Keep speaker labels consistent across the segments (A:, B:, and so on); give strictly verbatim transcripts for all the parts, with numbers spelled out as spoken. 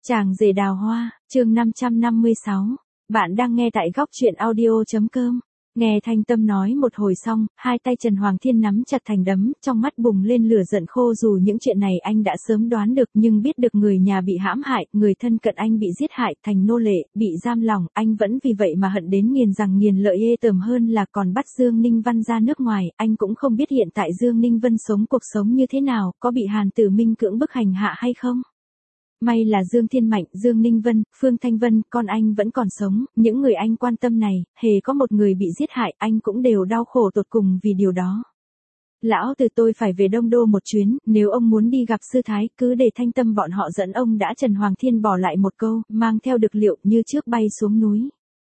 A: Chàng rể đào hoa, chương năm trăm năm mươi sáu. Bạn đang nghe tại góc truyện audio.com. Nghe Thanh Tâm nói một hồi xong, hai tay Trần Hoàng Thiên nắm chặt thành đấm, trong mắt bùng lên lửa giận khô. Dù những chuyện này anh đã sớm đoán được, nhưng biết được người nhà bị hãm hại, người thân cận anh bị giết hại, thành nô lệ, bị giam lỏng, anh vẫn vì vậy mà hận đến nghiền rằng nghiền lợi. Ê tởm hơn là còn bắt Dương Ninh Văn ra nước ngoài. Anh cũng không biết hiện tại Dương Ninh Vân sống cuộc sống như thế nào, có bị Hàn Tử Minh cưỡng bức hành hạ hay không. May là Dương Thiên Mạnh, Dương Ninh Vân, Phương Thanh Vân, con anh vẫn còn sống, những người anh quan tâm này, hề có một người bị giết hại, anh cũng đều đau khổ tột cùng vì điều đó. Lão từ tôi phải về Đông Đô một chuyến, nếu ông muốn đi gặp sư thái, cứ để Thanh Tâm bọn họ dẫn ông đã. Trần Hoàng Thiên bỏ lại một câu, mang theo được liệu như trước bay xuống núi.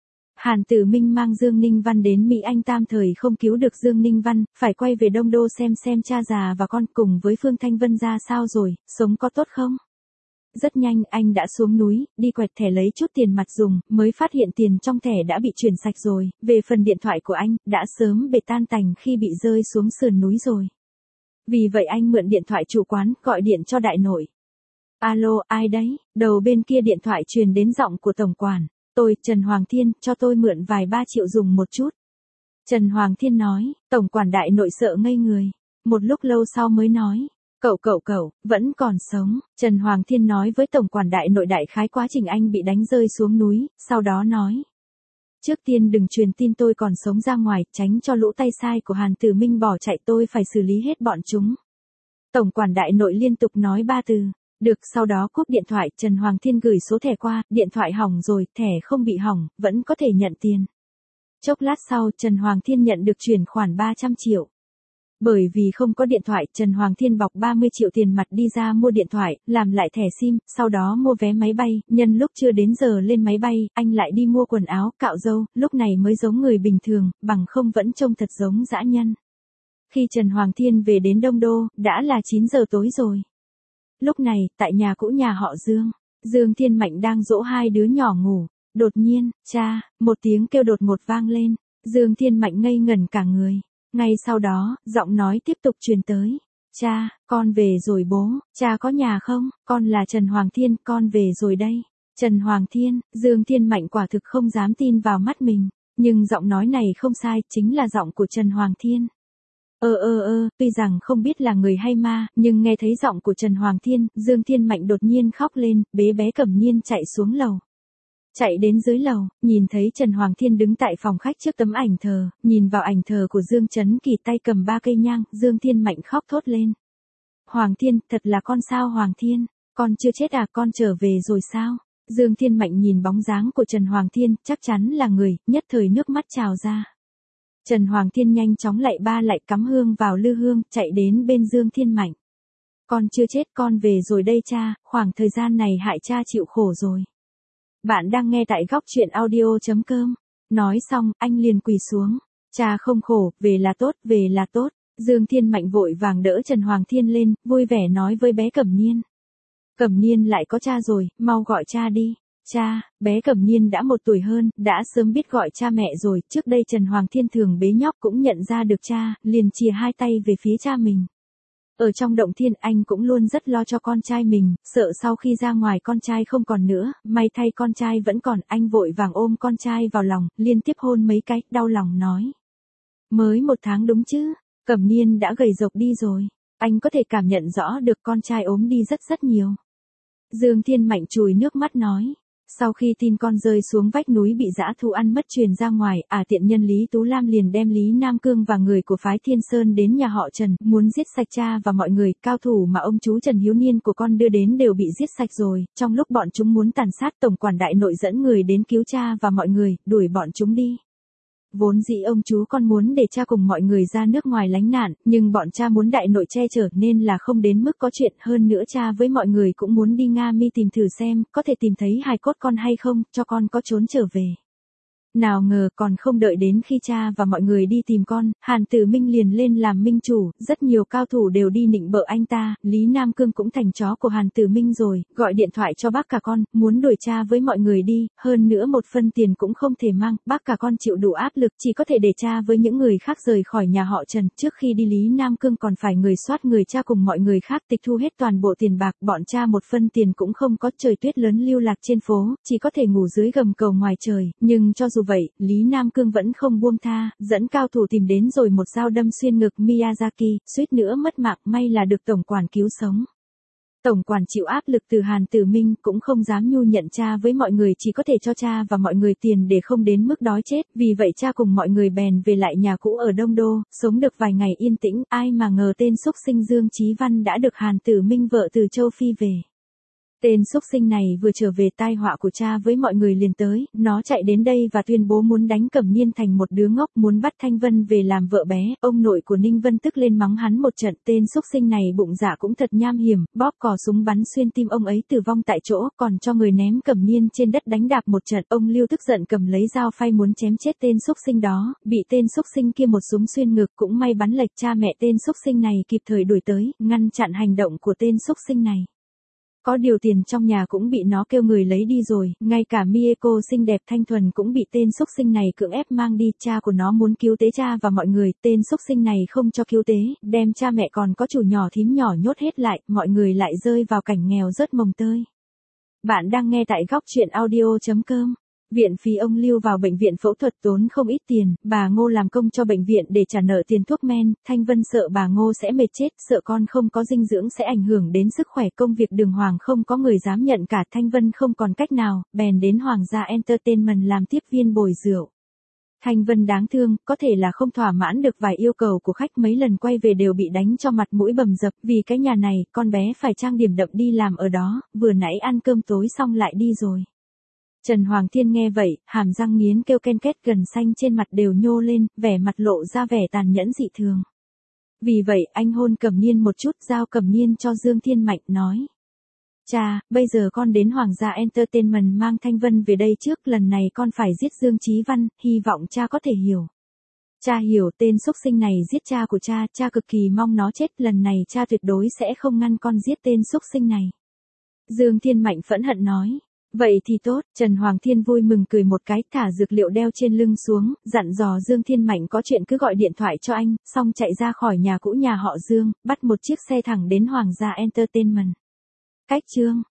A: Hàn Tử Minh mang Dương Ninh Văn đến Mỹ, anh tam thời không cứu được Dương Ninh Văn, phải quay về Đông Đô xem xem cha già và con cùng với Phương Thanh Vân ra sao rồi, sống có tốt không? Rất nhanh anh đã xuống núi, đi quẹt thẻ lấy chút tiền mặt dùng, mới phát hiện tiền trong thẻ đã bị chuyển sạch rồi. Về phần điện thoại của anh, đã sớm bể tan tành khi bị rơi xuống sườn núi rồi. Vì vậy anh mượn điện thoại chủ quán, gọi điện cho đại nội. Alo, ai đấy? Đầu bên kia điện thoại truyền đến giọng của tổng quản. Tôi, Trần Hoàng Thiên, cho tôi mượn vài ba triệu dùng một chút. Trần Hoàng Thiên nói, tổng quản đại nội sợ ngây người. Một lúc lâu sau mới nói. Cậu cậu cậu, vẫn còn sống. Trần Hoàng Thiên nói với tổng quản đại nội đại khái quá trình anh bị đánh rơi xuống núi, sau đó nói. Trước tiên đừng truyền tin tôi còn sống ra ngoài, tránh cho lũ tay sai của Hàn Tử Minh bỏ chạy, tôi phải xử lý hết bọn chúng. Tổng quản đại nội liên tục nói ba từ. Được, sau đó cúp điện thoại, Trần Hoàng Thiên gửi số thẻ qua, điện thoại hỏng rồi, thẻ không bị hỏng, vẫn có thể nhận tiền. Chốc lát sau, Trần Hoàng Thiên nhận được chuyển khoản ba trăm triệu. Bởi vì không có điện thoại, Trần Hoàng Thiên bọc ba mươi triệu tiền mặt đi ra mua điện thoại, làm lại thẻ sim, sau đó mua vé máy bay, nhân lúc chưa đến giờ lên máy bay, anh lại đi mua quần áo, cạo râu, lúc này mới giống người bình thường, bằng không vẫn trông thật giống dã nhân. Khi Trần Hoàng Thiên về đến Đông Đô, đã là chín giờ tối rồi. Lúc này, tại nhà cũ nhà họ Dương, Dương Thiên Mạnh đang dỗ hai đứa nhỏ ngủ, đột nhiên, cha, một tiếng kêu đột ngột vang lên, Dương Thiên Mạnh ngây ngẩn cả người. Ngay sau đó, giọng nói tiếp tục truyền tới. Cha, con về rồi bố, cha có nhà không? Con là Trần Hoàng Thiên, con về rồi đây. Trần Hoàng Thiên, Dương Thiên Mạnh quả thực không dám tin vào mắt mình. Nhưng giọng nói này không sai, chính là giọng của Trần Hoàng Thiên. Ơ ơ ơ, tuy rằng không biết là người hay ma, nhưng nghe thấy giọng của Trần Hoàng Thiên, Dương Thiên Mạnh đột nhiên khóc lên, bế bé Cẩm Niên chạy xuống lầu. Chạy đến dưới lầu, nhìn thấy Trần Hoàng Thiên đứng tại phòng khách trước tấm ảnh thờ, nhìn vào ảnh thờ của Dương Chấn Kỳ tay cầm ba cây nhang, Dương Thiên Mạnh khóc thốt lên. Hoàng Thiên, thật là con sao Hoàng Thiên, con chưa chết à, con trở về rồi sao? Dương Thiên Mạnh nhìn bóng dáng của Trần Hoàng Thiên, chắc chắn là người, nhất thời nước mắt trào ra. Trần Hoàng Thiên nhanh chóng lạy ba lạy cắm hương vào lư hương, chạy đến bên Dương Thiên Mạnh. Con chưa chết, con về rồi đây cha, khoảng thời gian này hại cha chịu khổ rồi. Bạn đang nghe tại góc truyện audio.com. Nói xong, anh liền quỳ xuống. Cha không khổ, về là tốt, về là tốt. Dương Thiên Mạnh vội vàng đỡ Trần Hoàng Thiên lên, vui vẻ nói với bé Cẩm Niên. Cẩm Niên lại có cha rồi, mau gọi cha đi. Cha, bé Cẩm Niên đã một tuổi hơn, đã sớm biết gọi cha mẹ rồi. Trước đây Trần Hoàng Thiên thường bế nhóc cũng nhận ra được cha, liền chìa hai tay về phía cha mình. Ở trong động thiên anh cũng luôn rất lo cho con trai mình, sợ sau khi ra ngoài con trai không còn nữa, may thay con trai vẫn còn, anh vội vàng ôm con trai vào lòng, liên tiếp hôn mấy cái, đau lòng nói. Mới một tháng đúng chứ, Cẩm Niên đã gầy rộc đi rồi, anh có thể cảm nhận rõ được con trai ốm đi rất rất nhiều. Dương Thiên Mạnh chùi nước mắt nói. Sau khi tin con rơi xuống vách núi bị dã thú ăn mất truyền ra ngoài, à tiện nhân Lý Tú Lam liền đem Lý Nam Cương và người của phái Thiên Sơn đến nhà họ Trần, muốn giết sạch cha và mọi người, cao thủ mà ông chú Trần Hiếu Niên của con đưa đến đều bị giết sạch rồi, trong lúc bọn chúng muốn tàn sát, tổng quản đại nội dẫn người đến cứu cha và mọi người, đuổi bọn chúng đi. Vốn dĩ ông chú con muốn để cha cùng mọi người ra nước ngoài lánh nạn, nhưng bọn cha muốn đại nội che chở nên là không đến mức có chuyện, hơn nữa cha với mọi người cũng muốn đi Nga Mi tìm thử xem, có thể tìm thấy hài cốt con hay không, cho con có trốn trở về. Nào ngờ còn không đợi đến khi cha và mọi người đi tìm con, Hàn Tử Minh liền lên làm minh chủ, rất nhiều cao thủ đều đi nịnh bợ anh ta, Lý Nam Cương cũng thành chó của Hàn Tử Minh rồi, gọi điện thoại cho bác cả con, muốn đuổi cha với mọi người đi, hơn nữa một phân tiền cũng không thể mang, bác cả con chịu đủ áp lực, chỉ có thể để cha với những người khác rời khỏi nhà họ Trần, trước khi đi Lý Nam Cương còn phải người soát người cha cùng mọi người khác tịch thu hết toàn bộ tiền bạc, bọn cha một phân tiền cũng không có, trời tuyết lớn lưu lạc trên phố, chỉ có thể ngủ dưới gầm cầu ngoài trời, nhưng cho dù vậy, Lý Nam Cương vẫn không buông tha, dẫn cao thủ tìm đến rồi một dao đâm xuyên ngực Miyazaki, suýt nữa mất mạng, may là được tổng quản cứu sống. Tổng quản chịu áp lực từ Hàn Tử Minh cũng không dám nhu nhận cha với mọi người, chỉ có thể cho cha và mọi người tiền để không đến mức đói chết, vì vậy cha cùng mọi người bèn về lại nhà cũ ở Đông Đô, sống được vài ngày yên tĩnh, ai mà ngờ tên xúc sinh Dương Chí Văn đã được Hàn Tử Minh vợ từ châu Phi về. Tên xúc sinh này vừa trở về, tai họa của cha với mọi người liền tới, nó chạy đến đây và tuyên bố muốn đánh Cẩm Niên thành một đứa ngốc, muốn bắt Thanh Vân về làm vợ bé, ông nội của Ninh Vân tức lên mắng hắn một trận, tên xúc sinh này bụng dạ cũng thật nham hiểm, bóp cò súng bắn xuyên tim ông ấy tử vong tại chỗ, còn cho người ném Cẩm Niên trên đất đánh đạp một trận, ông Lưu tức giận cầm lấy dao phay muốn chém chết tên xúc sinh đó, bị tên xúc sinh kia một súng xuyên ngực, cũng may bắn lệch, cha mẹ tên xúc sinh này kịp thời đuổi tới, ngăn chặn hành động của tên xúc sinh này. Có điều tiền trong nhà cũng bị nó kêu người lấy đi rồi, ngay cả Mieko xinh đẹp thanh thuần cũng bị tên xúc sinh này cưỡng ép mang đi, cha của nó muốn cứu tế cha và mọi người, tên xúc sinh này không cho cứu tế, đem cha mẹ còn có chủ nhỏ thím nhỏ nhốt hết lại, mọi người lại rơi vào cảnh nghèo rớt mồng tơi. Bạn đang nghe tại góc truyện audio chấm com. Viện phí ông Lưu vào bệnh viện phẫu thuật tốn không ít tiền, bà Ngô làm công cho bệnh viện để trả nợ tiền thuốc men, Thanh Vân sợ bà Ngô sẽ mệt chết, sợ con không có dinh dưỡng sẽ ảnh hưởng đến sức khỏe, công việc đường hoàng không có người dám nhận cả, Thanh Vân không còn cách nào, bèn đến Hoàng gia Entertainment làm tiếp viên bồi rượu. Thanh Vân đáng thương, có thể là không thỏa mãn được vài yêu cầu của khách, mấy lần quay về đều bị đánh cho mặt mũi bầm dập, vì cái nhà này, con bé phải trang điểm đậm đi làm ở đó, vừa nãy ăn cơm tối xong lại đi rồi. Trần Hoàng Thiên nghe vậy, hàm răng nghiến kêu ken két, gần xanh trên mặt đều nhô lên, vẻ mặt lộ ra vẻ tàn nhẫn dị thường. Vì vậy, anh hôn Cẩm Niên một chút, giao Cẩm Niên cho Dương Thiên Mạnh, nói. Cha, bây giờ con đến Hoàng gia Entertainment mang Thanh Vân về đây trước, lần này con phải giết Dương Chí Văn, hy vọng cha có thể hiểu. Cha hiểu, tên xúc sinh này giết cha của cha, cha cực kỳ mong nó chết, lần này cha tuyệt đối sẽ không ngăn con giết tên xúc sinh này. Dương Thiên Mạnh phẫn hận nói. Vậy thì tốt, Trần Hoàng Thiên vui mừng cười một cái, thả dược liệu đeo trên lưng xuống, dặn dò Dương Thiên Mạnh có chuyện cứ gọi điện thoại cho anh, xong chạy ra khỏi nhà cũ nhà họ Dương, bắt một chiếc xe thẳng đến Hoàng gia Entertainment. Cách chương